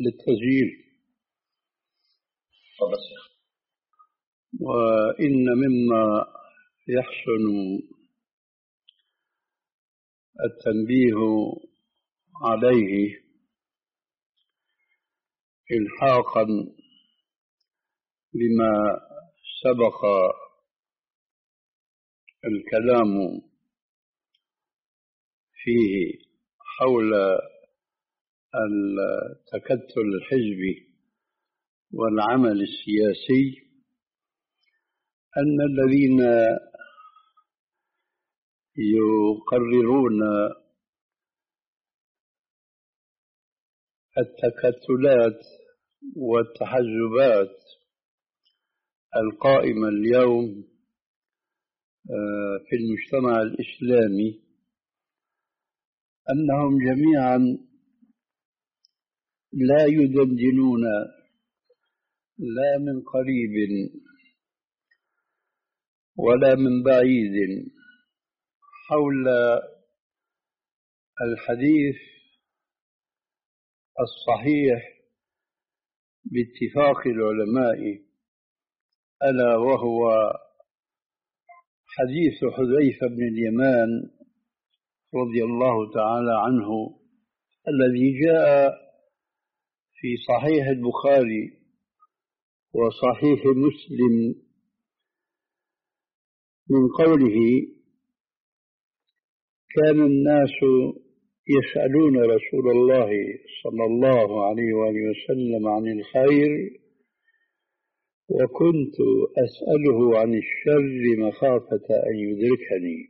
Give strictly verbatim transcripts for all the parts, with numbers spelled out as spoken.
للتسجيل. وإن مما يحسن التنبيه عليه إلحاقا بما سبق الكلام فيه حول التكتل الحزبي والعمل السياسي، أن الذين يقررون التكتلات والتحزبات القائمة اليوم في المجتمع الإسلامي أنهم جميعا لا يدندنون لا من قريب ولا من بعيد حول الحديث الصحيح باتفاق العلماء، ألا وهو حديث حذيفة بن اليمان رضي الله تعالى عنه الذي جاء في صحيح البخاري وصحيح مسلم من قوله: كان الناس يسألون رسول الله صلى الله عليه وآله وسلم عن الخير وكنت أسأله عن الشر مخافة أن يدركني،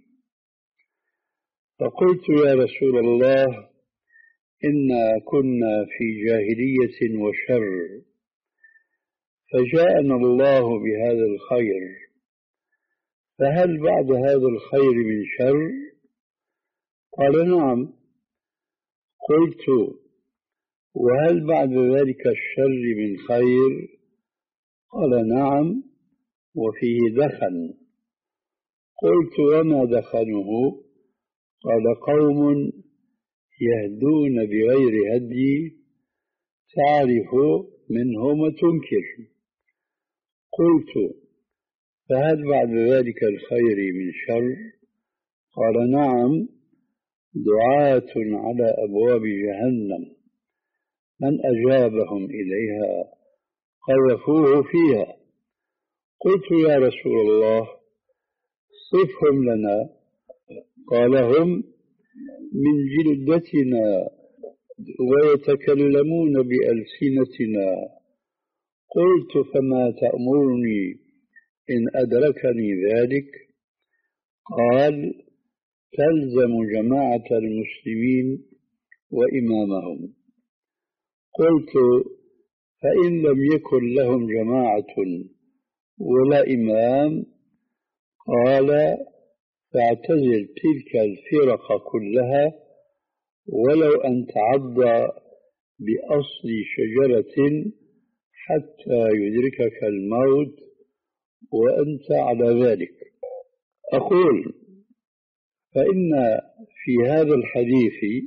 فقلت يا رسول الله إنا كنا في جاهلية وشر فجاءنا الله بهذا الخير، فهل بعد هذا الخير من شر؟ قال نعم. قلت وهل بعد ذلك الشر من خير؟ قال نعم وفيه دخن. قلت وما دخنه؟ قال قوم يهدون بغير هدي تعرف منهم وتنكر. قلت فهل بعد ذلك الخير من شر؟ قال نعم، دعاة على أبواب جهنم من أجابهم إليها قذفوه فيها. قلت يا رسول الله صفهم لنا. قال هم من جلدتنا ويتكلمون بألسنتنا. قلت فما تأمرني إن أدركني ذلك؟ قال تلزم جماعة المسلمين وإمامهم. قلت فإن لم يكن لهم جماعة ولا إمام؟ قال فاعتزل تلك الفرق كلها ولو أن تعض بأصل شجرة حتى يدركك الموت وأنت على ذلك. أقول فإن في هذا الحديث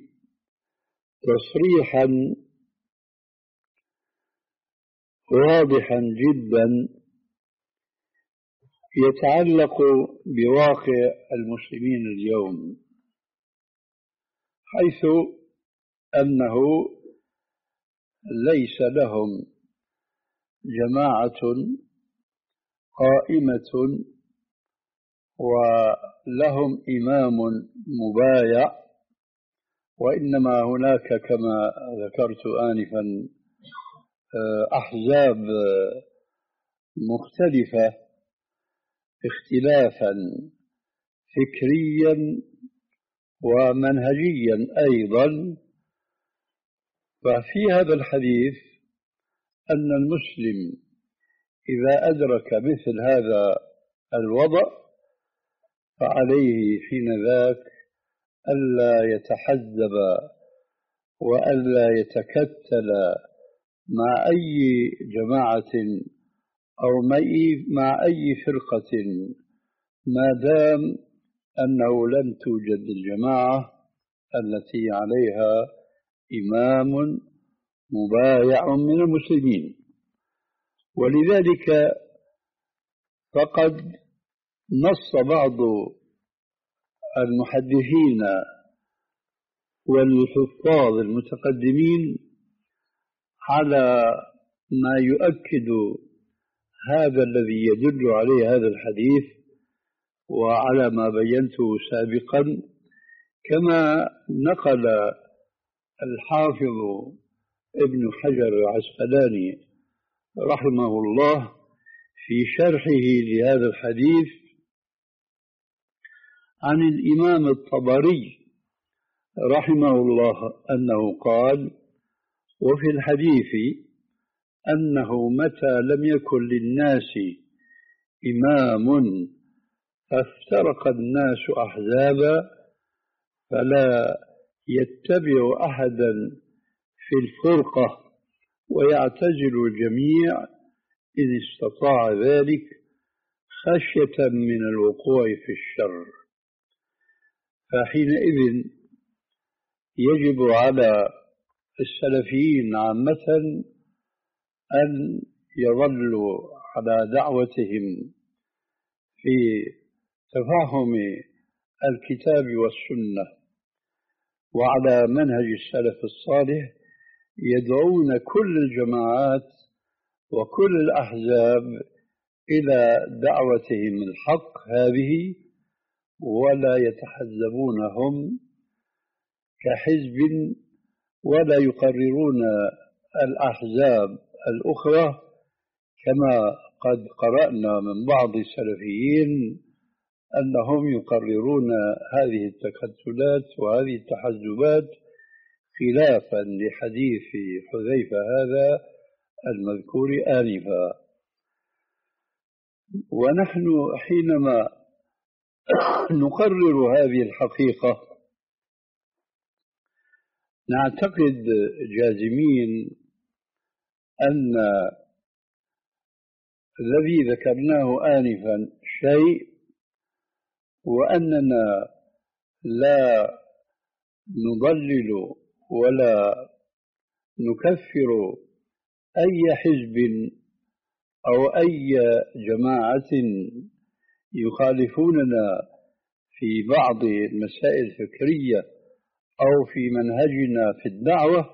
تصريحا واضحا جدا يتعلق بواقع المسلمين اليوم، حيث أنه ليس لهم جماعة قائمة ولهم إمام مبايع، وإنما هناك كما ذكرت آنفا أحزاب مختلفة اختلافا فكريا ومنهجيا أيضا. ففي هذا الحديث أن المسلم إذا أدرك مثل هذا الوضع فعليه حين ذاك ألا يتحزب وألا يتكتل مع أي جماعة أو مع أي فرقة ما دام أنه لم توجد الجماعة التي عليها إمام مبايع من المسلمين. ولذلك فقد نص بعض المحدثين والحفاظ المتقدمين على ما يؤكد هذا الذي يدل عليه هذا الحديث وعلى ما بينته سابقا، كما نقل الحافظ ابن حجر العسقلاني رحمه الله في شرحه لهذا الحديث عن الإمام الطبري رحمه الله أنه قال: وفي الحديث أنه متى لم يكن للناس إمام فافترق الناس أحزابا فلا يتبع أحدا في الفرقة ويعتزل الجميع إن استطاع ذلك خشية من الوقوع في الشر. فحينئذ يجب على السلفيين عامة أن يظلوا على دعوتهم في تفاهم الكتاب والسنة وعلى منهج السلف الصالح، يدعون كل الجماعات وكل الأحزاب إلى دعوتهم الحق هذه، ولا يتحزبونهم كحزب ولا يقررون الأحزاب الأخرى، كما قد قرأنا من بعض السلفيين أنهم يقررون هذه التكتلات وهذه التحزبات خلافا لحديث حذيفة هذا المذكور آنفا. ونحن حينما نقرر هذه الحقيقة نعتقد جازمين أن الذي ذكرناه آنفا شيء، وأننا لا نضلل ولا نكفر أي حزب أو أي جماعة يخالفوننا في بعض المسائل الفكرية أو في منهجنا في الدعوة،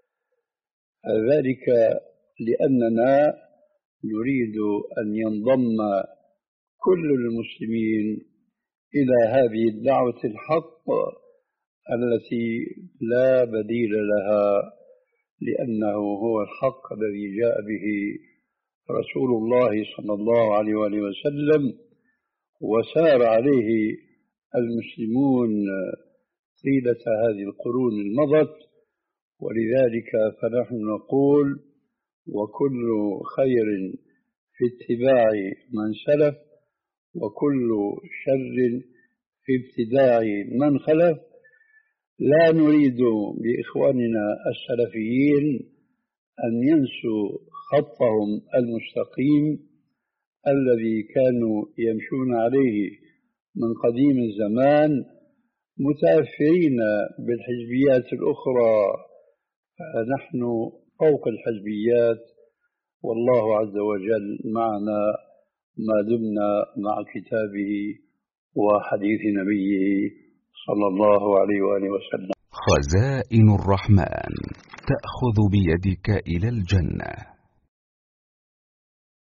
ذلك لأننا نريد أن ينضم كل المسلمين إلى هذه الدعوة الحق التي لا بديل لها، لأنه هو الحق الذي جاء به رسول الله صلى الله عليه وآله وسلم وسار عليه المسلمون طيلة هذه القرون المضت. ولذلك فنحن نقول: وكل خير في اتباع من سلف، وكل شر في ابتداع من خلف. لا نريد بإخواننا السلفيين أن ينسوا خطهم المستقيم الذي كانوا يمشون عليه من قديم الزمان، متأثرين بالحزبيات الأخرى. فنحن فوق الحزبيات، والله عز وجل معنا ما دمنا مع كتابه وحديث نبيه صلى الله عليه وآله وسلم. خزائن الرحمن تأخذ بيدك إلى الجنة.